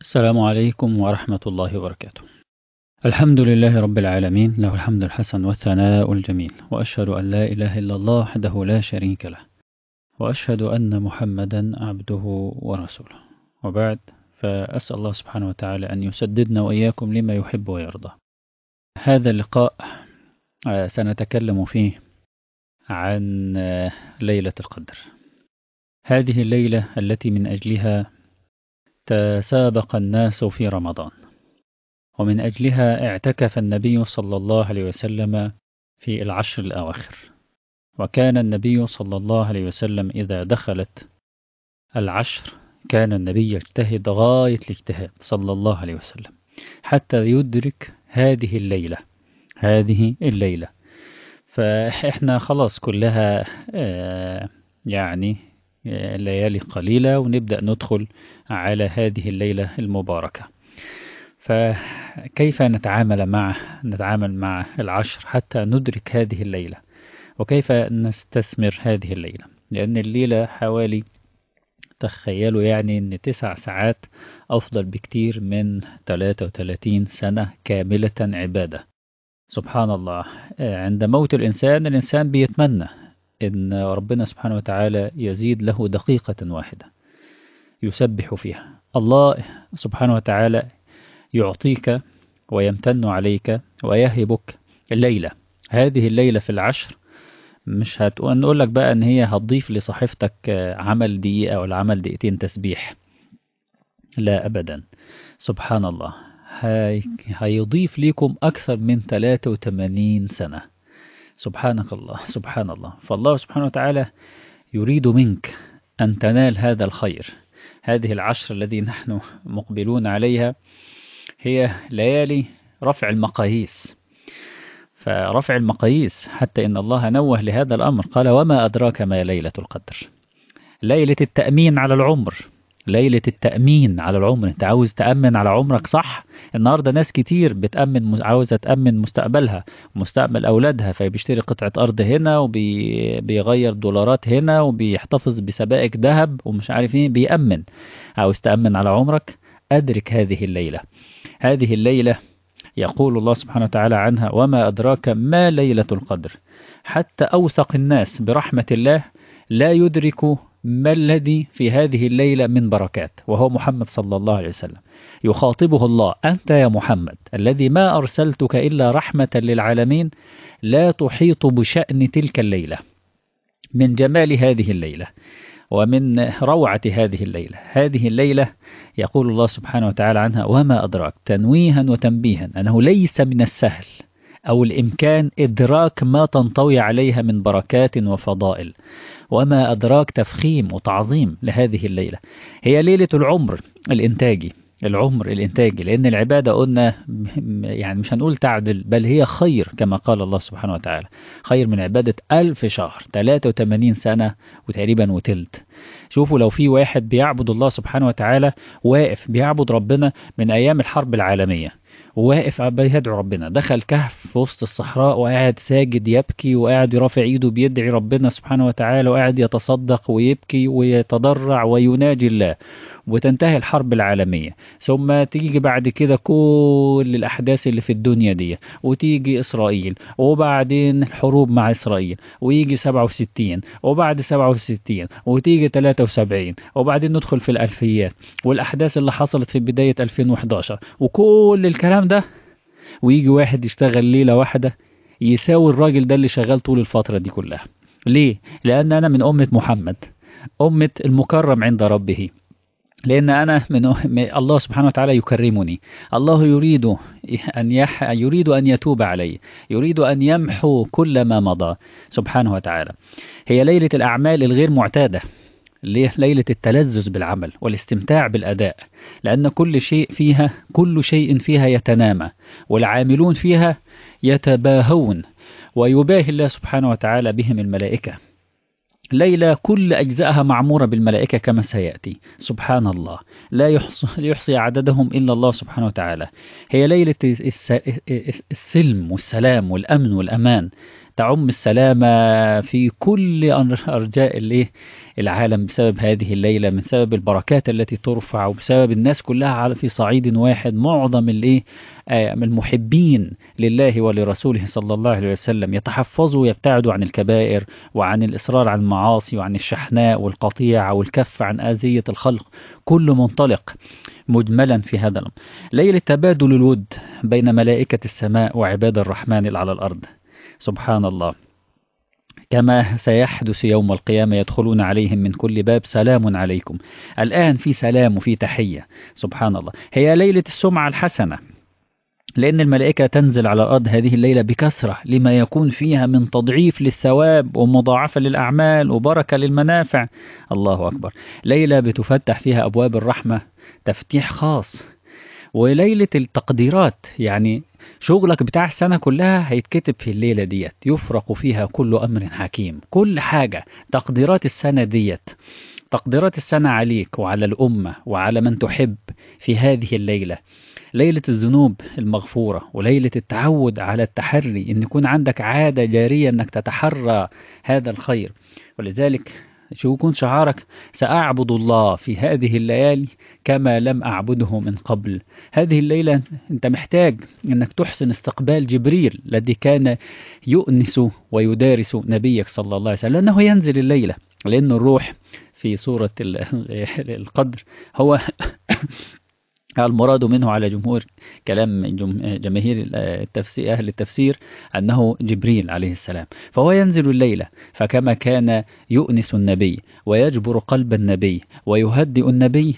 السلام عليكم ورحمة الله وبركاته. الحمد لله رب العالمين، له الحمد الحسن والثناء الجميل، وأشهد أن لا إله إلا الله وحده لا شريك له، وأشهد أن محمدا عبده ورسوله، وبعد، فأسأل الله سبحانه وتعالى أن يسددنا وإياكم لما يحب ويرضى. هذا اللقاء سنتكلم فيه عن ليلة القدر، هذه الليلة التي من أجلها تسابق الناس في رمضان، ومن أجلها اعتكف النبي صلى الله عليه وسلم في العشر الأواخر. وكان النبي صلى الله عليه وسلم إذا دخلت العشر كان النبي يجتهد غاية الاجتهاد صلى الله عليه وسلم حتى يدرك هذه الليلة. فإحنا خلاص كلها يعني ليالي قليلة ونبدأ ندخل على هذه الليلة المباركة. فكيف نتعامل مع العشر حتى ندرك هذه الليلة، وكيف نستثمر هذه الليلة؟ لأن الليلة حوالي، تخيلوا يعني أن 9 ساعات أفضل بكتير من 33 سنة كاملة عبادة. سبحان الله. عند موت الإنسان بيتمنى أن ربنا سبحانه وتعالى يزيد له دقيقة واحدة يسبح فيها. الله سبحانه وتعالى يعطيك ويمتن عليك ويهبك الليلة، هذه الليلة في العشر. مش هنقول لك بقى ان هي هتضيف لصحيفتك عمل دقيقة ولا عمل دقيقتين تسبيح، لا أبدا. سبحان الله، هيضيف لكم أكثر من 83 سنة. سبحانك الله، سبحان الله. فالله سبحانه وتعالى يريد منك أن تنال هذا الخير. هذه العشر الذي نحن مقبلون عليها هي ليالي رفع المقاييس، فرفع المقاييس حتى إن الله نوه لهذا الأمر، قال: وما أدراك ما ليلة القدر. ليلة التأمين على العمر، ليلة التأمين على العمر. انت عاوز تأمن على عمرك، صح؟ النهاردة ناس كتير بتأمن، عاوزة تأمن مستقبلها ومستقبل أولادها، فبيشتري قطعة أرض هنا وبيغير دولارات هنا وبيحتفظ بسبائك ذهب ومش عارف ايه، بيأمن. عاوز تأمن على عمرك، أدرك هذه الليلة. هذه الليلة يقول الله سبحانه وتعالى عنها: وما أدراك ما ليلة القدر. حتى أوثق الناس برحمة الله لا يدرك ما الذي في هذه الليلة من بركات، وهو محمد صلى الله عليه وسلم. يخاطبه الله: أنت يا محمد الذي ما أرسلتك إلا رحمة للعالمين، لا تحيط بشأن تلك الليلة، من جمال هذه الليلة ومن روعة هذه الليلة. هذه الليلة يقول الله سبحانه وتعالى عنها: وما أدراك، تنويها وتنبيها أنه ليس من السهل أو الإمكان إدراك ما تنطوي عليها من بركات وفضائل. وما أدراك تفخيم وتعظيم لهذه الليلة. هي ليلة العمر الإنتاجي، لأن العبادة قلنا يعني مش هنقول تعدل، بل هي خير كما قال الله سبحانه وتعالى، خير من عبادة 1000 شهر، 83 سنة وتقريبا وتلت. شوفوا لو في واحد بيعبد الله سبحانه وتعالى، واقف بيعبد ربنا من أيام الحرب العالمية، وواقف بيدعو ربنا، دخل كهف في وسط الصحراء وقاعد ساجد يبكي، وقاعد يرافع ايده بيدعي ربنا سبحانه وتعالى، وقاعد يتصدق ويبكي ويتضرع ويناجي الله، وتنتهي الحرب العالمية. ثم تيجي بعد كده كل الأحداث اللي في الدنيا دي، وتيجي إسرائيل، وبعدين الحروب مع إسرائيل، ويجي 67، وبعد 67 وتيجي 73، وبعدين ندخل في الألفيات والأحداث اللي حصلت في بداية 2011 وكل الكلام ده، ويجي واحد يشتغل ليلة واحدة يساوي الراجل ده اللي شغال طول الفترة دي كلها. ليه؟ لأن أنا من أمة محمد، أمة المكرم عند ربه، لأن أنا من الله سبحانه وتعالى يكرمني. الله يريد أن يتوب علي، يريد أن يمحو كل ما مضى سبحانه وتعالى. هي ليلة الأعمال الغير معتادة، ليلة التلذذ بالعمل والاستمتاع بالأداء، لأن كل شيء فيها يتنامى، والعاملون فيها يتباهون، ويباهي الله سبحانه وتعالى بهم الملائكة. ليلة كل أجزائها معمورة بالملائكة كما سيأتي. سبحان الله، لا يحصي عددهم إلا الله سبحانه وتعالى. هي ليلة السلم والسلام والأمن والأمان. تعم السلامة في كل أرجاء العالم بسبب هذه الليلة، من سبب البركات التي ترفع، وبسبب الناس كلها في صعيد واحد. معظم من المحبين لله ولرسوله صلى الله عليه وسلم يتحفظوا ويبتعدوا عن الكبائر وعن الإصرار على المعاصي وعن الشحناء والقطيعة والكف عن آذية الخلق، كل منطلق مجملا في هذا الأمر. ليلة تبادل الود بين ملائكة السماء وعباد الرحمن اللي على الأرض، سبحان الله. كما سيحدث يوم القيامة يدخلون عليهم من كل باب سلام عليكم. الآن في سلام وفي تحية، سبحان الله. هي ليلة السمعة الحسنة، لأن الملائكة تنزل على الأرض هذه الليلة بكثرة لما يكون فيها من تضعيف للثواب ومضاعفة للأعمال وبركة للمنافع. الله أكبر. ليلة بتفتح فيها أبواب الرحمة تفتيح خاص. وليلة التقديرات، يعني شغلك بتاع السنة كلها هيتكتب في الليلة ديت، يفرق فيها كل أمر حكيم. كل حاجة تقديرات السنة ديت، تقديرات السنة عليك وعلى الأمة وعلى من تحب في هذه الليلة. ليلة الذنوب المغفورة، وليلة التعود على التحري، إن يكون عندك عادة جارية أنك تتحرى هذا الخير. ولذلك شو يكون شعارك؟ سأعبد الله في هذه الليالي كما لم أعبده من قبل. هذه الليلة أنت محتاج أنك تحسن استقبال جبريل الذي كان يؤنس ويدارس نبيك صلى الله عليه وسلم، لأنه ينزل الليلة، لأن الروح في سورة القدر هو المراد منه على كلام جماهير التفسير أهل التفسير أنه جبريل عليه السلام. فهو ينزل الليلة، فكما كان يؤنس النبي ويجبر قلب النبي ويهدئ النبي،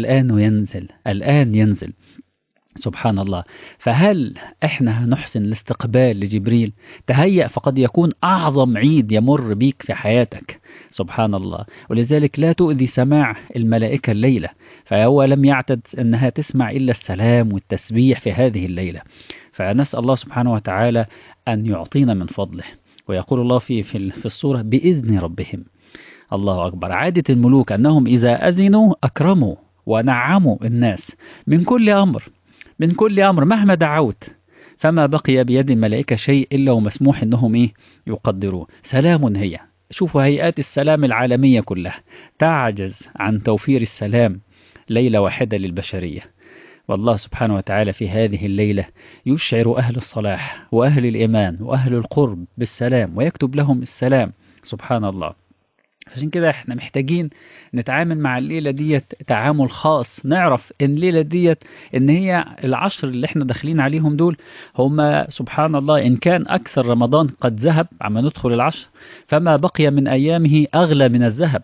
الآن ينزل سبحان الله. فهل احنا هنحسن الاستقبال لجبريل؟ تهيأ، فقد يكون أعظم عيد يمر بيك في حياتك، سبحان الله. ولذلك لا تؤذي سماع الملائكة الليلة، فهو لم يعتد أنها تسمع إلا السلام والتسبيح في هذه الليلة. فنسأل الله سبحانه وتعالى أن يعطينا من فضله. ويقول الله في السورة بإذن ربهم. الله أكبر. عادة الملوك أنهم إذا أذنوا أكرموا ونعموا الناس من كل أمر مهما دعوت، فما بقي بيد الملائكة شيء إلا ومسموح أنهم يقدروه. سلام هي. شوفوا هيئات السلام العالمية كلها تعجز عن توفير السلام ليلة واحدة للبشرية. والله سبحانه وتعالى في هذه الليلة يشعر أهل الصلاح وأهل الإيمان وأهل القرب بالسلام ويكتب لهم السلام، سبحان الله. عشان كده احنا محتاجين نتعامل مع الليلة ديت تعامل خاص. نعرف ان الليلة ديت ان هي العشر اللي احنا داخلين عليهم دول هم سبحان الله، ان كان اكثر رمضان قد ذهب عما ندخل العشر، فما بقي من ايامه اغلى من الذهب.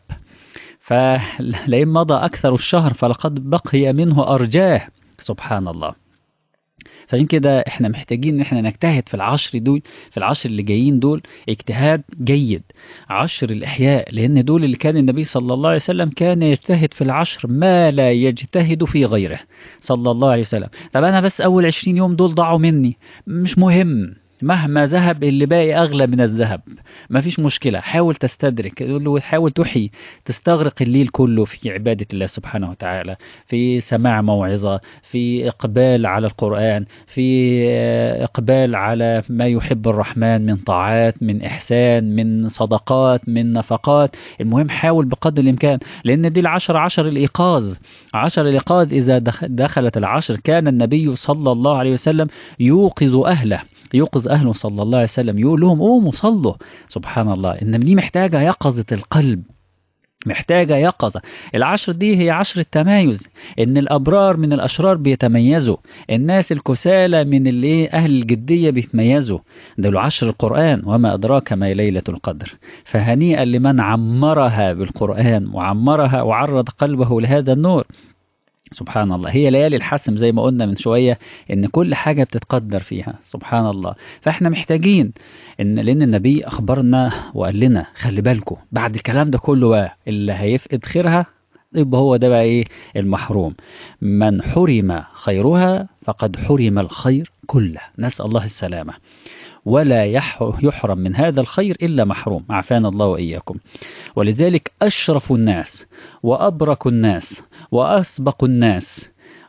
فلئن مضى اكثر الشهر فلقد بقي منه ارجاه، سبحان الله. فعشان كده احنا محتاجين ان احنا نجتهد في العشر دول، في العشر اللي جايين دول اجتهاد جيد. عشر الإحياء، لأن دول اللي كان النبي صلى الله عليه وسلم كان يجتهد في العشر ما لا يجتهد في غيره صلى الله عليه وسلم. طب أنا بس أول 20 يوم دول ضاعوا مني، مش مهم، مهما ذهب اللي باقي أغلى من الذهب، ما فيش مشكلة. حاول تستدرك، حاول تحيي، تستغرق الليل كله في عبادة الله سبحانه وتعالى، في سماع موعظة، في إقبال على القرآن، في إقبال على ما يحب الرحمن من طاعات، من إحسان، من صدقات، من نفقات. المهم حاول بقدر الإمكان، لأن دي عشر الإيقاظ. عشر الإيقاظ إذا دخلت العشر كان النبي صلى الله عليه وسلم يوقظ أهله صلى الله عليه وسلم، يقول لهم قوموا صلوا. سبحان الله. إن دي محتاجة يقظة القلب، محتاجة يقظة. العشر دي هي عشر التمايز، إن الأبرار من الأشرار بيتميزوا، الناس الكسالى من أهل الجدية بيتميزوا. ده عشر القرآن، وما أدراك ما ليلة القدر. فهنيئا لمن عمرها بالقرآن وعمرها وعرض قلبه لهذا النور. سبحان الله. هي ليالي الحسم زي ما قلنا من شوية، ان كل حاجة بتتقدر فيها، سبحان الله. فاحنا محتاجين لان النبي اخبرنا وقال لنا خلي بالكم بعد الكلام ده كله بقى اللي هيفقد خيرها يبقى هو ده بقى المحروم. من حرم خيرها فقد حرم الخير كله، نسأل الله السلامة. ولا يحرم من هذا الخير إلا محروم، عافانا الله وإياكم. ولذلك أشرف الناس وأبرك الناس وأسبق الناس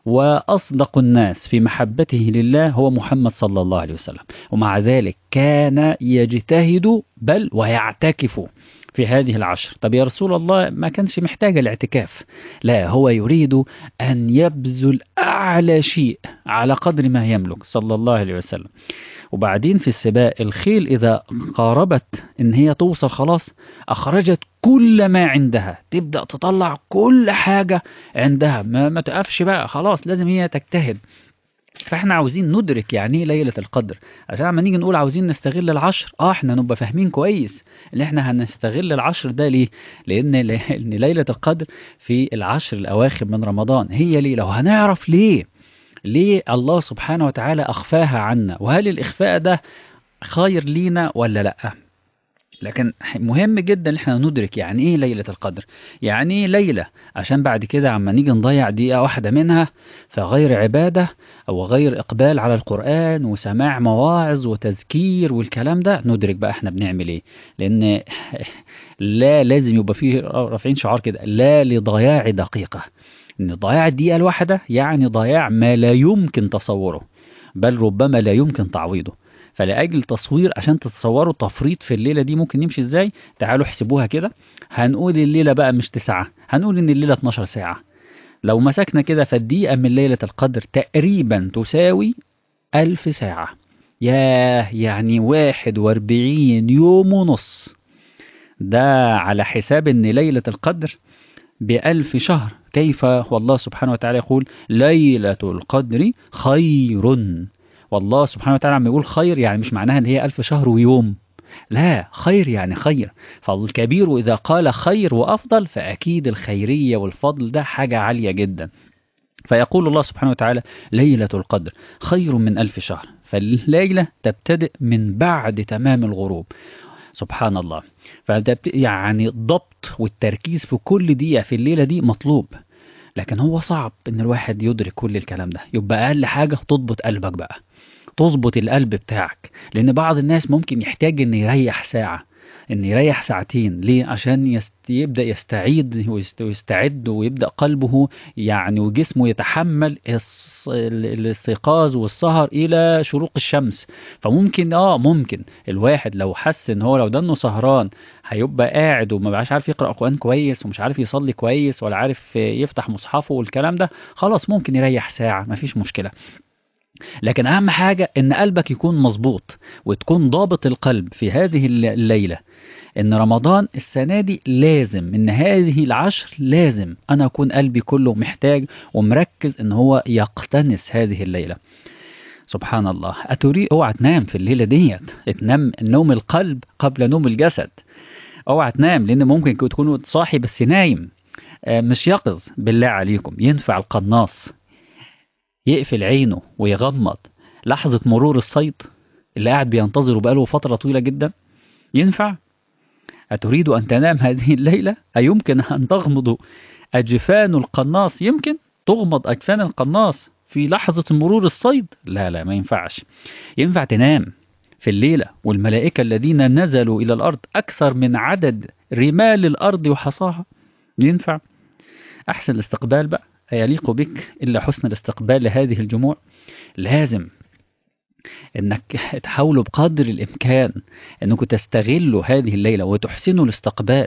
وأصدق الناس في محبته لله هو محمد صلى الله عليه وسلم، ومع ذلك كان يجتهد بل ويعتكف في هذه العشر. طب يا رسول الله ما كانش محتاج الاعتكاف، لا، هو يريد أن يبذل أعلى شيء على قدر ما يملك صلى الله عليه وسلم. وبعدين في السباق الخيل إذا قاربت إن هي توصل خلاص أخرجت كل ما عندها، تبدأ تطلع كل حاجة عندها، ما تقفش بقى خلاص، لازم هي تجتهد. فاحنا عاوزين ندرك يعني ايه ليلة القدر، عشان لما نيجي نقول عاوزين نستغل العشر احنا نبقى فاهمين كويس ان احنا هنستغل العشر ده ليه. لان ليلة القدر في العشر الاواخر من رمضان هي ليلة، وهنعرف ليه الله سبحانه وتعالى اخفاها عنا، وهل الاخفاء ده خير لينا ولا لا. لكن مهم جدا ان احنا ندرك يعني ايه ليلة القدر، يعني ايه ليلة، عشان بعد كده عما نيجي نضيع دقيقة واحدة منها فغير عبادة او غير اقبال على القرآن وسماع مواعظ وتذكير والكلام ده، ندرك بقى احنا بنعمل ايه. لان لا، لازم يبقى فيه رافعين شعار كده، لا لضياع دقيقة. ان ضياع الدقيقة الواحدة يعني ضياع ما لا يمكن تصوره، بل ربما لا يمكن تعويضه. فلأجل تصوير عشان تتصوروا تفريط في الليلة دي ممكن يمشي ازاي، تعالوا احسبوها كده. هنقول الليلة بقى مش 9، هنقول ان الليلة 12 ساعة. لو مسكنا كده فالدقيقة من ليلة القدر تقريبا تساوي 1000 ساعة. ياه، يعني 41 يوم ونص. ده على حساب ان ليلة القدر ب1000 شهر. كيف والله سبحانه وتعالى يقول ليلة القدر خير. والله سبحانه وتعالى عم يقول خير، يعني مش معناها ان هي 1000 شهر ويوم، لا، خير يعني خير. فالكبير إذا قال خير وأفضل فأكيد الخيرية والفضل ده حاجة عالية جدا. فيقول الله سبحانه وتعالى ليلة القدر خير من 1000 شهر، فالليلة تبتدئ من بعد تمام الغروب. سبحان الله. يعني الضبط والتركيز في كل دقيقة في الليلة دي مطلوب. لكن هو صعب ان الواحد يدرك كل الكلام ده. يبقى اقل حاجة تضبط قلبك بقى، تظبط القلب بتاعك. لان بعض الناس ممكن يحتاج ان يريح ساعة، ان يريح ساعتين. ليه؟ عشان يبدأ يستعيد ويستعد ويبدأ قلبه يعني وجسمه يتحمل الاستيقاظ والسهر الى شروق الشمس. فممكن ممكن الواحد لو حس ان هو لو دنه سهران هيبقى قاعد وما بقاش عارف يقرأ القرآن كويس ومش عارف يصلي كويس ولا عارف يفتح مصحفه والكلام ده، خلاص ممكن يريح ساعة، مفيش مشكلة. لكن أهم حاجة إن قلبك يكون مظبوط وتكون ضابط القلب في هذه الليلة. إن رمضان السنة دي لازم، إن هذه العشر لازم أنا أكون قلبي كله محتاج ومركز إن هو يقتنس هذه الليلة. سبحان الله. اوعى تنام في الليلة ديت، تنام نوم القلب قبل نوم الجسد. اوعى تنام، لأن ممكن تكون صاحي بس نايم مش يقظ. بالله عليكم ينفع القناص يقفل عينه ويغمض لحظة مرور الصيد اللي قاعد بينتظره بقاله فترة طويلة جدا؟ ينفع؟ أتريد أن تنام هذه الليلة؟ أيمكن أن تغمض أجفان القناص؟ يمكن تغمض أجفان القناص في لحظة مرور الصيد؟ لا لا، ما ينفعش. ينفع تنام في الليلة والملائكة الذين نزلوا إلى الأرض أكثر من عدد رمال الأرض وحصاها؟ ينفع؟ أحسن الاستقبال بقى، يليق بك إلا حسن الاستقبال لهذه الجموع. لازم انك تحاولوا بقدر الامكان انكم تستغلوا هذه الليلة وتحسنوا الاستقبال.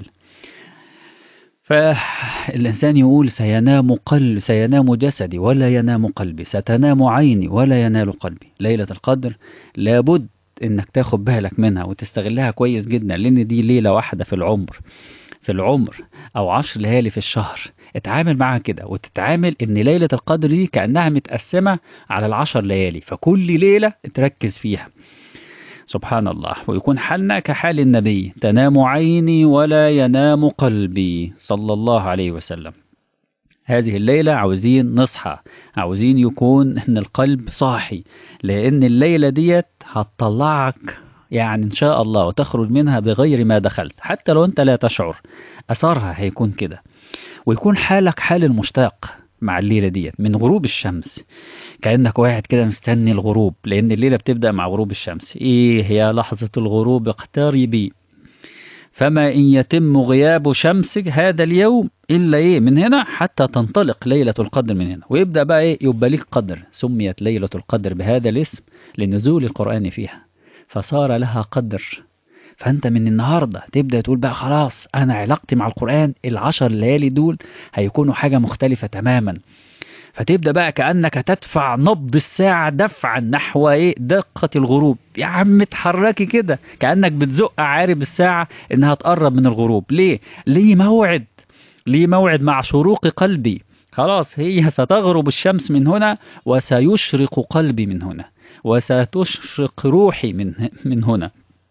فالإنسان يقول سينام جسدي ولا ينام قلبي، ستنام عيني ولا ينال قلبي. ليلة القدر لابد انك تاخد بالك منها وتستغلها كويس جدا، لان دي ليلة واحدة في العمر أو 10 ليالي في الشهر. اتعامل معها كده، وتتعامل إن ليلة القدر دي كأنها متقسمة على 10 ليالي، فكل ليلة تركز فيها. سبحان الله. ويكون حالنا كحال النبي، تنام عيني ولا ينام قلبي صلى الله عليه وسلم. هذه الليلة عاوزين نصحى، عاوزين يكون إن القلب صاحي، لأن الليلة ديت هتطلعك يعني إن شاء الله وتخرج منها بغير ما دخلت، حتى لو أنت لا تشعر أثرها هيكون كده. ويكون حالك حال المشتاق مع الليلة ديت من غروب الشمس، كأنك واحد كده مستني الغروب، لأن الليلة بتبدأ مع غروب الشمس. إيه هي لحظة الغروب؟ اقتربي. فما إن يتم غياب شمسك هذا اليوم إلا إيه من هنا حتى تنطلق ليلة القدر من هنا، ويبدأ بقى إيه يبقى ليك قدر. سميت ليلة القدر بهذا الاسم لنزول القرآن فيها، فصار لها قدر. فأنت من النهاردة تبدأ تقول بقى خلاص أنا علاقتي مع القرآن العشر ليالي دول هيكونوا حاجة مختلفة تماما. فتبدأ بقى كأنك تدفع نبض الساعة دفعا نحو ايه دقة الغروب. يا عم اتحركي كده، كأنك بتزق عارب الساعة انها تقرب من الغروب. ليه؟ ليه موعد مع شروق قلبي. خلاص هي ستغرب الشمس من هنا، وسيشرق قلبي من هنا، وستشرق روحي من هنا.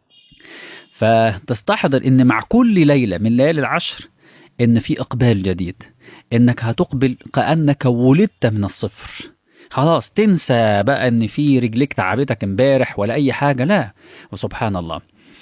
فتستحضر ان مع كل ليلة من ليالي العشر ان في اقبال جديد، انك هتقبل كأنك ولدت من الصفر. خلاص تنسى بقى ان في رجليك تعبتك امبارح ولا اي حاجة، لا. وسبحان الله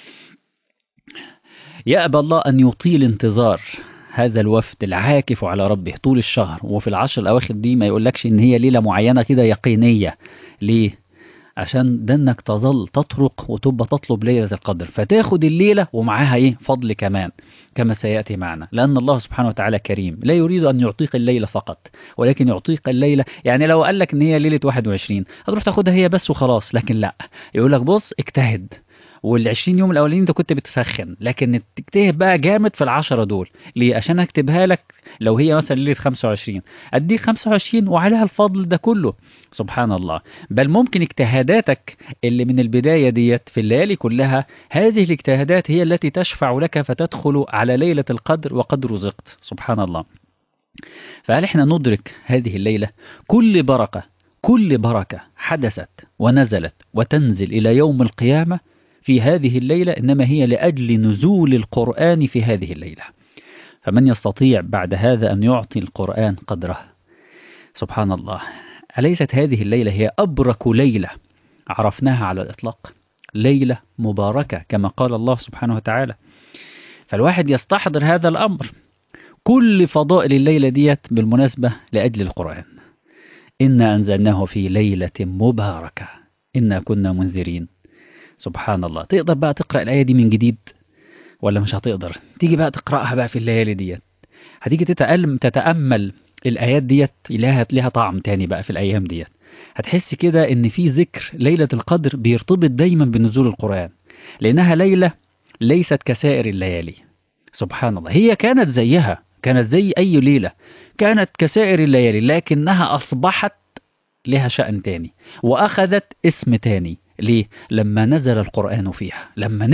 يأبى الله ان يطيل انتظار هذا الوفد العاكف على ربه طول الشهر، وفي العشر الاواخر دي ما يقولكش ان هي ليلة معينة كده يقينية. ليه؟ عشان ده انك تظل تطرق وتبقى تطلب ليلة القدر، فتاخد الليلة ومعاها ايه فضل كمان كما سيأتي معنا. لأن الله سبحانه وتعالى كريم، لا يريد أن يعطيك الليلة فقط، ولكن يعطيك الليلة. يعني لو قال لك ان هي ليلة 21 هتروح تاخدها هي بس وخلاص، لكن لا، يقول لك بص اجتهد، وال20 يوم الاولين انت كنت بتسخن، لكن تجتهد بقى جامد في العشرة دول. ليه؟ عشان اكتبها لك لو هي مثلا ليله 25 اديك 25 وعليها الفضل ده كله. سبحان الله. بل ممكن اجتهاداتك اللي من البداية ديت في الليالي كلها، هذه الاجتهادات هي التي تشفع لك فتدخل على ليلة القدر وقد رزقت. سبحان الله. فهل احنا ندرك هذه الليلة؟ كل بركة حدثت ونزلت وتنزل إلى يوم القيامة في هذه الليلة إنما هي لأجل نزول القرآن في هذه الليلة. فمن يستطيع بعد هذا أن يعطي القرآن قدره؟ سبحان الله. أليست هذه الليلة هي أبرك ليلة عرفناها على الإطلاق؟ ليلة مباركة كما قال الله سبحانه وتعالى. فالواحد يستحضر هذا الأمر. كل فضائل الليلة ديت بالمناسبة لأجل القرآن. إنا أنزلناه في ليلة مباركة إنا كنا منذرين. سبحان الله. تقدر بقى تقرأ الآية دي من جديد ولا مش هتقدر؟ تيجي بقى تقرأها بقى في الليالي ديت، هتيجي تتأمل الآيات ديت، لها طعم تاني بقى في الأيام ديت. هتحس كده إن في ذكر ليلة القدر بيرتبط دايما بنزول القرآن، لأنها ليلة ليست كسائر الليالي. سبحان الله. هي كانت زي أي ليلة، كانت كسائر الليالي، لكنها أصبحت لها شأن تاني وأخذت اسم تاني. ليه؟ لما نزل القرآن فيها.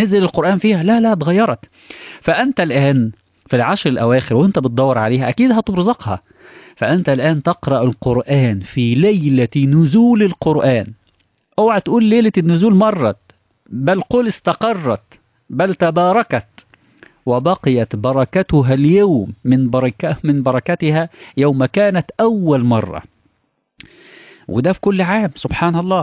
لا اتغيرت. فأنت الآن في العشر الأواخر وانت بتدور عليها أكيد هترزقها. فأنت الآن تقرأ القرآن في ليلة نزول القرآن. اوعى تقول ليلة النزول مرت، بل قل استقرت، بل تباركت، وبقيت بركتها اليوم من بركتها يوم كانت أول مرة، وده في كل عام. سبحان الله.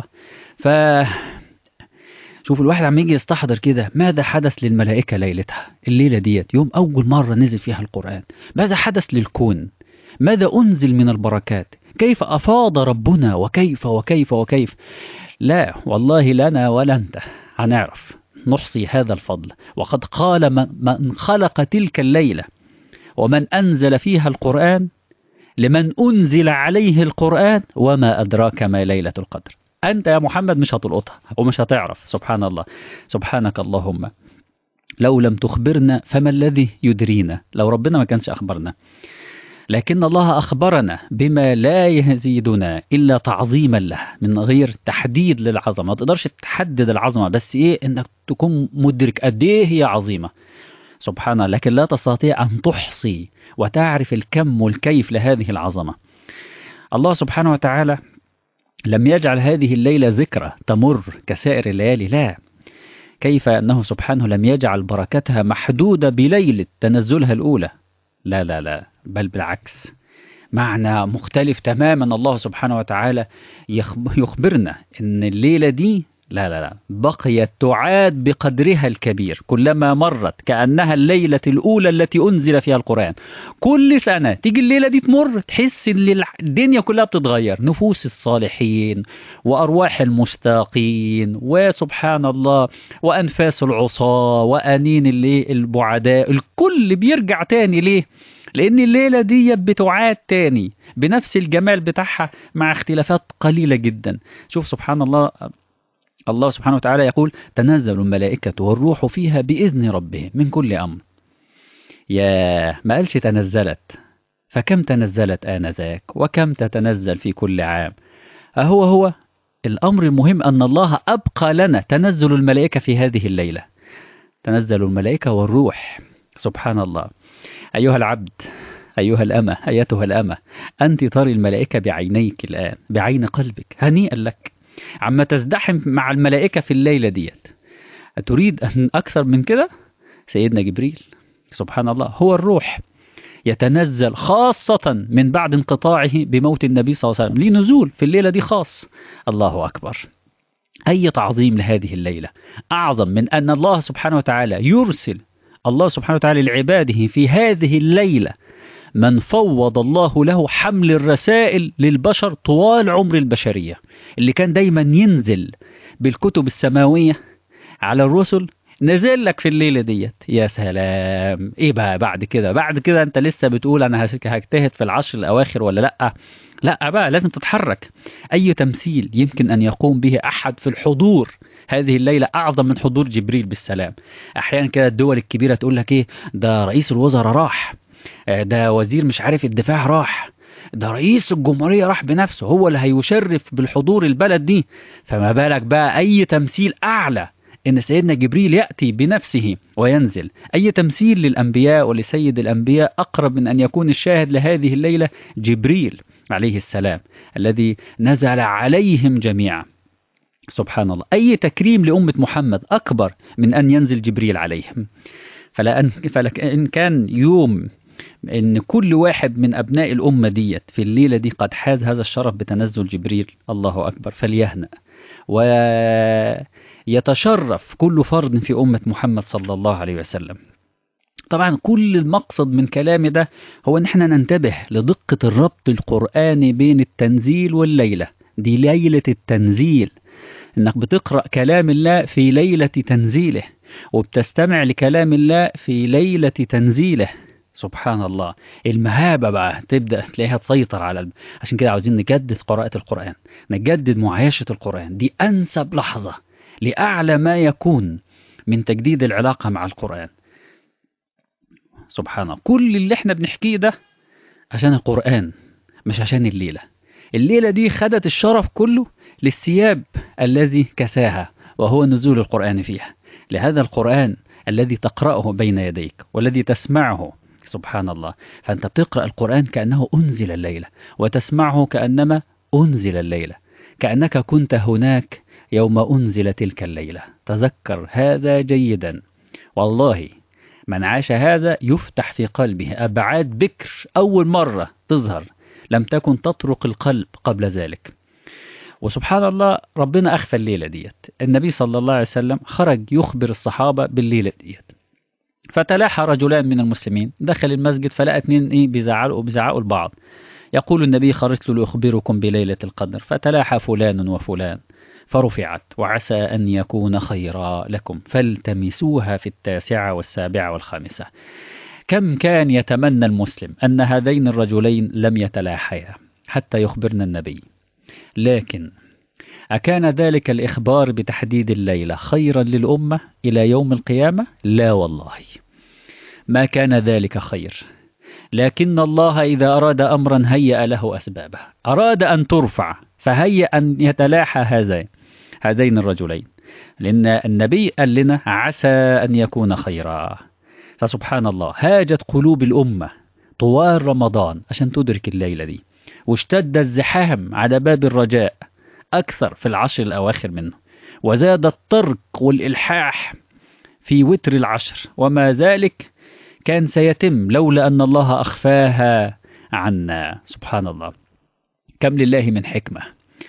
شوف الواحد عم يجي يستحضر كده ماذا حدث للملائكة ليلتها، الليلة ديت يوم أول مرة نزل فيها القرآن. ماذا حدث للكون، ماذا أنزل من البركات، كيف أفاض ربنا، وكيف. لا والله لنا ولا أنت هنعرف نحصي هذا الفضل. وقد قال من خلق تلك الليلة ومن أنزل فيها القرآن لمن أنزل عليه القرآن وما أدراك ما ليلة القدر. أنت يا محمد مش هتلقطها ومش هتعرف. سبحان الله. سبحانك اللهم لو لم تخبرنا فما الذي يدرينا، لو ربنا ما كانش أخبرنا. لكن الله أخبرنا بما لا يزيدنا إلا تعظيما له من غير تحديد للعظمة. ما تقدرش تحدد العظمة، بس إيه إنك تكون مدرك قد إيه هي عظيمة. سبحان الله. لكن لا تستطيع أن تحصي وتعرف الكم والكيف لهذه العظمة. الله سبحانه وتعالى لم يجعل هذه الليلة ذكرى تمر كسائر الليالي، لا. كيف أنه سبحانه لم يجعل بركتها محدودة بليلة تنزلها الأولى، لا، بل بالعكس، معنى مختلف تماما. الله سبحانه وتعالى يخبرنا أن الليلة دي لا لا لا، بقيت تعاد بقدرها الكبير كلما مرت، كأنها الليلة الأولى التي أنزل فيها القرآن. كل سنة تيجي الليلة دي تمر تحس إن الدنيا كلها بتتغير، نفوس الصالحين وأرواح المشتاقين وسبحان الله وأنفاس العصاة وأنين البعداء، الكل بيرجع تاني. ليه؟ لأن الليلة دي بتعاد تاني بنفس الجمال بتاعها مع اختلافات قليلة جدا. شوف سبحان الله، الله سبحانه وتعالى يقول: تنزل الملائكة والروح فيها بإذن ربهم من كل أمر. يا ما قالش تنزلت، فكم تنزلت آنذاك وكم تتنزل في كل عام. هو الأمر المهم أن الله أبقى لنا تنزل الملائكة في هذه الليلة، تنزل الملائكة والروح. سبحان الله. أيها العبد، أيها الأمة، أيتها الأمة، أنت ترى الملائكة بعينيك الآن، بعين قلبك، هنيئا لك عما تزدحم مع الملائكة في الليلة ديت. تريد أن أكثر من كده؟ سيدنا جبريل سبحان الله هو الروح يتنزل خاصة من بعد انقطاعه بموت النبي صلى الله عليه وسلم، ليه نزول في الليلة دي خاص. الله أكبر، أي تعظيم لهذه الليلة أعظم من أن الله سبحانه وتعالى يرسل الله سبحانه وتعالى لعباده في هذه الليلة من فوض الله له حمل الرسائل للبشر طوال عمر البشرية، اللي كان دايما ينزل بالكتب السماوية على الرسل، نزل لك في الليلة ديت. يا سلام، ايه بقى بعد كده؟ بعد كده انت لسه بتقول انا هجتهد في العشر الاواخر ولا لا؟ لا بقى، لازم تتحرك. اي تمثيل يمكن ان يقوم به احد في الحضور هذه الليلة اعظم من حضور جبريل بالسلام. احيانا كده الدول الكبيرة تقول لك ايه ده رئيس الوزراء راح، ده وزير مش عارف الدفاع راح، ده رئيس الجمهورية راح بنفسه، هو اللي هيشرف بالحضور البلد دي. فما بالك بقى أي تمثيل أعلى إن سيدنا جبريل يأتي بنفسه وينزل. أي تمثيل للأنبياء ولسيد الأنبياء أقرب من أن يكون الشاهد لهذه الليلة جبريل عليه السلام الذي نزل عليهم جميعا. سبحان الله، أي تكريم لأمة محمد أكبر من أن ينزل جبريل عليهم. فإن كان يوم إن كل واحد من أبناء الأمة ديت في الليلة دي قد حاز هذا الشرف بتنزل جبريل، الله أكبر، فليهنأ ويتشرف كل فرد في أمة محمد صلى الله عليه وسلم. طبعا كل المقصد من كلامي ده هو ان احنا ننتبه لدقة الربط القرآني بين التنزيل والليلة دي. ليلة التنزيل، انك بتقرأ كلام الله في ليلة تنزيله وبتستمع لكلام الله في ليلة تنزيله. سبحان الله، المهابة بقى تبدأ تلاقيها تسيطر على عشان كده عاوزين نجدد قراءة القرآن، نجدد معايشة القرآن. دي أنسب لحظة لأعلى ما يكون من تجديد العلاقة مع القرآن. سبحان الله، كل اللي احنا بنحكيه ده عشان القرآن مش عشان الليلة. الليلة دي خدت الشرف كله للثياب الذي كساها وهو نزول القرآن فيها، لهذا القرآن الذي تقرأه بين يديك والذي تسمعه. سبحان الله، فأنت بتقرأ القرآن كأنه أنزل الليلة وتسمعه كأنما أنزل الليلة، كأنك كنت هناك يوم أنزل تلك الليلة. تذكر هذا جيدا، والله من عاش هذا يفتح في قلبه أبعاد بكر أول مرة تظهر لم تكن تطرق القلب قبل ذلك. وسبحان الله، ربنا أخفى الليلة ديت. النبي صلى الله عليه وسلم خرج يخبر الصحابة بالليلة ديت، فتلاحى رجلان من المسلمين، دخل المسجد فلقى اتنين بيزعقوا البعض. يقول النبي: خرجت لأخبركم بليلة القدر. فتلاحى فلان وفلان فرفعت: وعسى أن يكون خيرا لكم فالتمسوها في 9 و7 و5. كم كان يتمنى المسلم أن هذين الرجلين لم يتلاحيا حتى يخبرنا النبي، لكن أكان ذلك الإخبار بتحديد الليلة خيرا للأمة إلى يوم القيامة؟ لا والله، ما كان ذلك خير. لكن الله إذا أراد أمرا هيأ له أسبابه، أراد أن ترفع فهيأ أن يتلاحى هذين الرجلين، لأن النبي قال لنا: عسى أن يكون خيرا. فسبحان الله، هاجت قلوب الأمة طوال رمضان عشان تدرك الليلة دي، واشتد الزحام على باب الرجاء أكثر في العشر الأواخر منه، وزاد الترك والإلحاح في وتر العشر، وما ذلك كان سيتم لولا أن الله أخفاها عنا. سبحان الله، كم لله من حكمة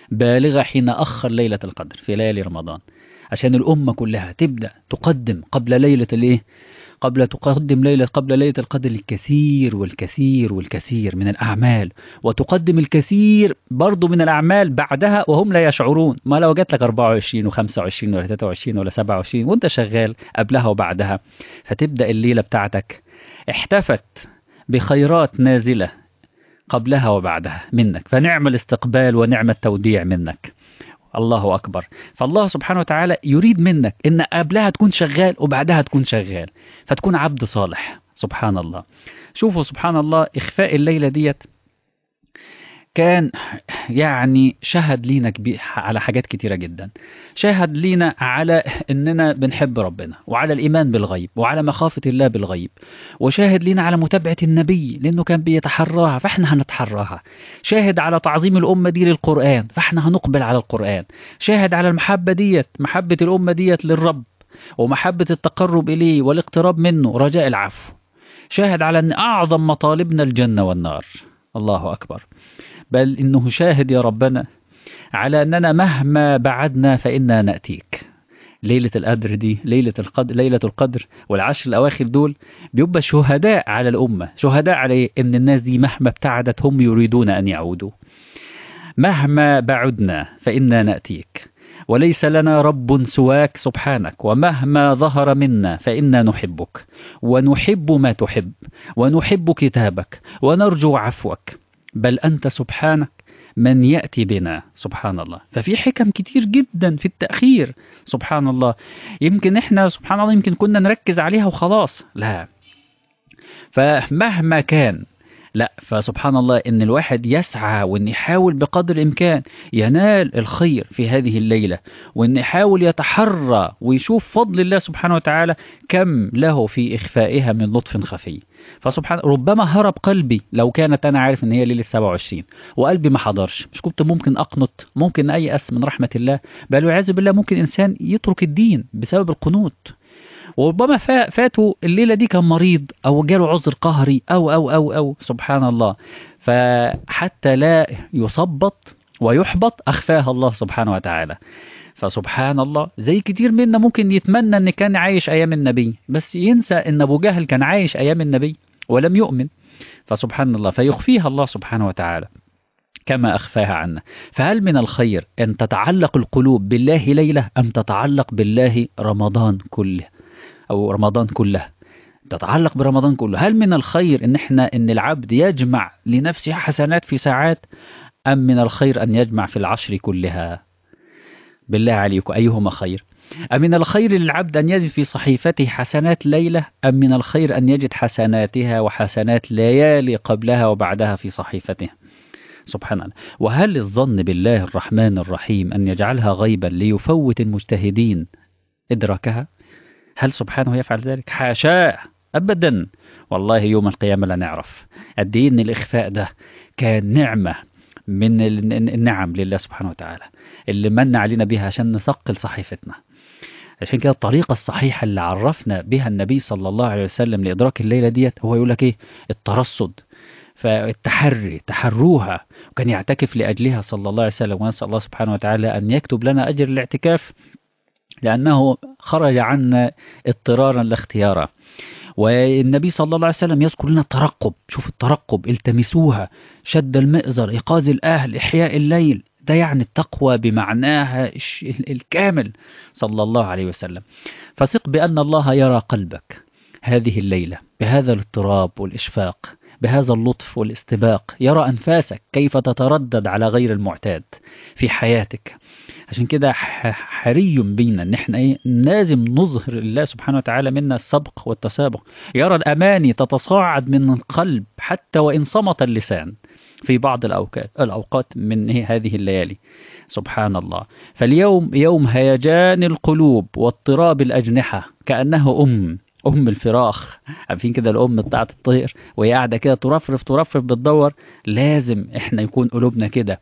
بالغة حين أخر ليلة القدر في ليالي رمضان، عشان الأمة كلها تبدأ تقدم قبل ليلة الإيه؟ قبل ليلة القدر الكثير والكثير والكثير من الأعمال، وتقدم الكثير برضو من الأعمال بعدها وهم لا يشعرون. ما لو جات لك 24 و25 ولا 23 ولا 27 وانت شغال قبلها وبعدها، فتبدأ الليلة بتاعتك احتفت بخيرات نازلة قبلها وبعدها منك، فنعم الاستقبال ونعم التوديع منك. الله أكبر. فالله سبحانه وتعالى يريد منك إن قبلها تكون شغال وبعدها تكون شغال، فتكون عبد صالح. سبحان الله. شوفوا سبحان الله، إخفاء الليلة ديت كان يعني شهد لينا على حاجات كتيرة جدا. شهد لينا على اننا بنحب ربنا، وعلى الايمان بالغيب، وعلى مخافة الله بالغيب. وشاهد لينا على متابعة النبي لانه كان بيتحراها، فاحنا هنتحراها. شاهد على تعظيم الامة دي للقرآن، فاحنا هنقبل على القرآن. شاهد على المحبة ديت، محبة الامة ديت للرب، ومحبة التقرب اليه والاقتراب منه، رجاء العفو. شاهد على ان اعظم مطالبنا الجنة والنار. الله اكبر. بل إنه شاهد يا ربنا على أننا مهما بعدنا فإنا نأتيك. ليلة القدر دي، ليلة القدر والعشر الأواخر دول بيبقى شهداء على الأمة. شهداء على إن الناس دي مهما ابتعدت هم يريدون أن يعودوا. مهما بعدنا فإنا نأتيك، وليس لنا رب سواك سبحانك، ومهما ظهر منا فإنا نحبك، ونحب ما تحب، ونحب كتابك، ونرجو عفوك. بل أنت سبحانك من يأتي بنا. سبحان الله. ففي حكم كتير جدا في التأخير. سبحان الله. يمكن إحنا سبحان الله يمكن كنا نركز عليها وخلاص، لا. فمهما كان، لا، فسبحان الله إن الواحد يسعى وإن يحاول بقدر الإمكان ينال الخير في هذه الليلة، وإن يحاول يتحرى ويشوف فضل الله سبحانه وتعالى كم له في إخفائها من لطف خفي. فسبحان ربما هرب قلبي لو كانت أنا عارف إن هي ليلة 27 وقلبي ما حضرش، مش كنت ممكن أقنط، ممكن أيأس من رحمة الله، بل والعياذ بالله ممكن إنسان يترك الدين بسبب القنوط. وربما فاتوا الليلة دي كان مريض أو جاله عذر قهري أو سبحان الله. فحتى لا يصبط ويحبط أخفاها الله سبحانه وتعالى. فسبحان الله، زي كتير منا ممكن يتمنى أن كان عايش أيام النبي، بس ينسى أن أبو جهل كان عايش أيام النبي ولم يؤمن. فسبحان الله، فيخفيها الله سبحانه وتعالى كما أخفاها عنا. فهل من الخير أن تتعلق القلوب بالله ليلة، أم تتعلق بالله رمضان كله، أو رمضان كله؟ تتعلق برمضان كله. هل من الخير إن العبد يجمع لنفسه حسنات في ساعات، أم من الخير أن يجمع في العشر كلها؟ بالله عليكم أيهما خير؟ أم من الخير للعبد أن يجد في صحيفته حسنات ليلة، أم من الخير أن يجد حسناتها وحسنات ليالي قبلها وبعدها في صحيفته؟ سبحان الله. وهل الظن بالله الرحمن الرحيم أن يجعلها غيبا ليفوت المجتهدين إدراكها؟ هل سبحانه يفعل ذلك؟ حاشاه أبدا. والله يوم القيامة لا نعرف قد إيه إن الإخفاء ده كان نعمة من النعم لله سبحانه وتعالى اللي من علينا بها عشان نثقل صحيفتنا. عشان كده الطريقة الصحيحة اللي عرفنا بها النبي صلى الله عليه وسلم لإدراك الليلة ديت هو يقول لك إيه؟ الترصد. فالتحري، تحروها، وكان يعتكف لأجلها صلى الله عليه وسلم. ونسأل الله سبحانه وتعالى أن يكتب لنا أجر الاعتكاف، لأنه خرج عنا اضطرارا لا اختيارا. والنبي صلى الله عليه وسلم يذكر لنا الترقب. شوف الترقب، التمسوها، شد المئزر، إيقاظ الأهل، إحياء الليل. ده يعني التقوى بمعناها الكامل صلى الله عليه وسلم. فثق بأن الله يرى قلبك هذه الليلة بهذا الاضطراب والإشفاق، بهذا اللطف والاستباق. يرى أنفاسك كيف تتردد على غير المعتاد في حياتك. عشان كده حري بينا ان احنا لازم نظهر الله سبحانه وتعالى منا السبق والتسابق. يرى الأماني تتصاعد من القلب حتى وإن صمت اللسان في بعض الأوقات من هذه الليالي. سبحان الله. فاليوم يوم هيجان القلوب واضطراب الأجنحة، كأنه أم الفراخ. عارفين كده الأم بتاعت الطير وهي قاعدة كده ترفرف بتدور. لازم احنا يكون قلوبنا كده.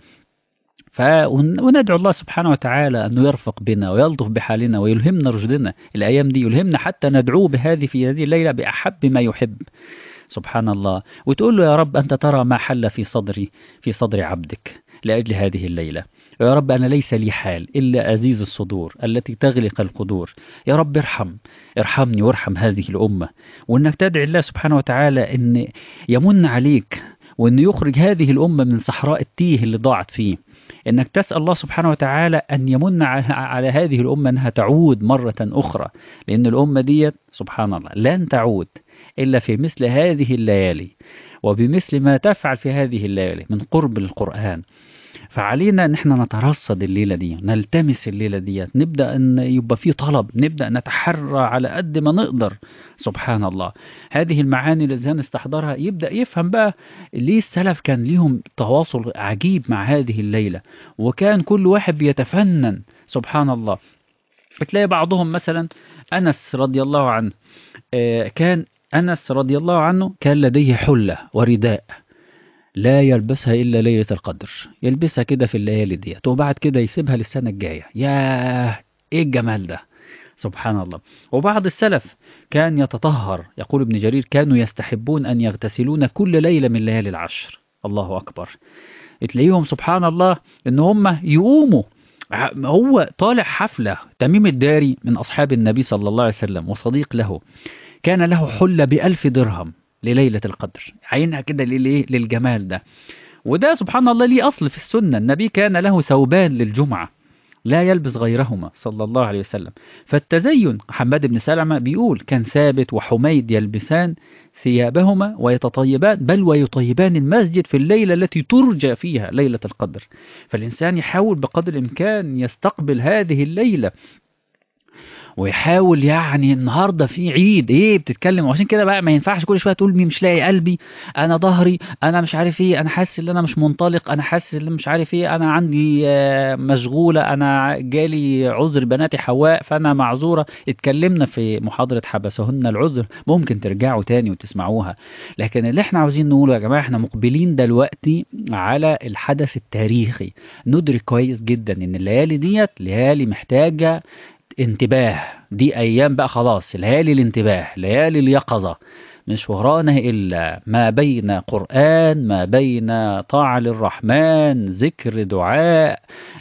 وندعو الله سبحانه وتعالى أنه يرفق بنا ويلطف بحالنا ويلهمنا رشدنا. الأيام دي يلهمنا حتى ندعوه في هذه الليلة بأحب ما يحب. سبحان الله. وتقول له يا رب أنت ترى ما حل في صدر عبدك لأجل هذه الليلة، يا رب أنا ليس لي حال إلا أزيز الصدور التي تغلق القدور. يا رب ارحمني وارحم هذه الأمة. وإنك تدعي الله سبحانه وتعالى إن يمن عليك، وإن يخرج هذه الأمة من صحراء التيه اللي ضاعت فيه. إنك تسأل الله سبحانه وتعالى أن يمن على هذه الأمة أنها تعود مرة أخرى، لأن الأمة دي سبحان الله لن تعود إلا في مثل هذه الليالي، وبمثل ما تفعل في هذه الليالي من قرب القرآن. فعلينا ان احنا نترصد الليلة دي، نلتمس الليلة دي، نبدأ ان يبقى في طلب، نبدأ نتحرى على قد ما نقدر. سبحان الله، هذه المعاني اللي الذهن استحضرها يبدأ يفهم بقى ليه السلف كان ليهم تواصل عجيب مع هذه الليلة، وكان كل واحد بيتفنن. سبحان الله، بتلاقي بعضهم مثلا أنس رضي الله عنه، كان أنس رضي الله عنه كان لديه حلة ورداء لا يلبسها إلا ليلة القدر، يلبسها كده في الليالي ديت وبعد كده يسيبها للسنة الجاية. ياه، إيه الجمال ده! سبحان الله. وبعض السلف كان يتطهر، يقول ابن جرير كانوا يستحبون أن يغتسلون كل ليلة من ليالي العشر. الله أكبر. تلاقيهم سبحان الله إن هم يقوموا. هو طالع حفلة، تميم الداري من أصحاب النبي صلى الله عليه وسلم وصديق له، كان له حلة ب1000 درهم لليلة القدر، عينها كده للجمال ده. وده سبحان الله ليه أصل في السنة، النبي كان له ثوبان للجمعة لا يلبس غيرهما صلى الله عليه وسلم. فالتزين، حماد بن سلمة بيقول كان ثابت وحميد يلبسان ثيابهما ويتطيبان، بل ويطيبان المسجد في الليلة التي ترجى فيها ليلة القدر. فالإنسان يحاول بقدر الإمكان يستقبل هذه الليلة، ويحاول يعني النهارده في عيد ايه بتتكلم. وعشان كده بقى ما ينفعش كل شويه تقول مش لاقي قلبي، انا ظهري، انا مش عارف ايه، انا حاسس ان انا مش منطلق، انا حاسس ان مش عارف ايه، انا عندي مشغوله، انا جالي عذر بناتي حواء فانا معذوره. اتكلمنا في محاضره حبسهن العذر، ممكن ترجعوا تاني وتسمعوها. لكن اللي احنا عاوزين نقوله يا جماعه، احنا مقبلين دلوقتي على الحدث التاريخي. ندرك كويس جدا ان الليالي ديت ليالي محتاجه انتباه. دي ايام بقى خلاص، ليالي الانتباه، ليالي اليقظة. مش ورانا الا ما بين قرآن، ما بين طاعة للرحمن، ذكر، دعاء،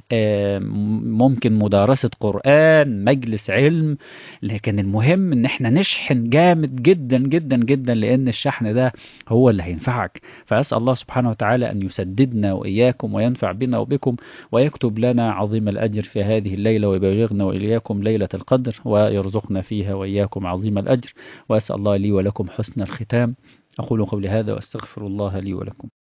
ممكن مدارسة قرآن، مجلس علم. لكن المهم ان احنا نشحن جامد جدا جدا جدا، لان الشحن ده هو اللي هينفعك. فأسأل الله سبحانه وتعالى ان يسددنا وإياكم وينفع بنا وبكم، ويكتب لنا عظيم الأجر في هذه الليلة، ويبلغنا وإياكم ليلة القدر، ويرزقنا فيها وإياكم عظيم الأجر. وأسأل الله لي ولكم حسن الختام. أقول قولي هذا وأستغفر الله لي ولكم.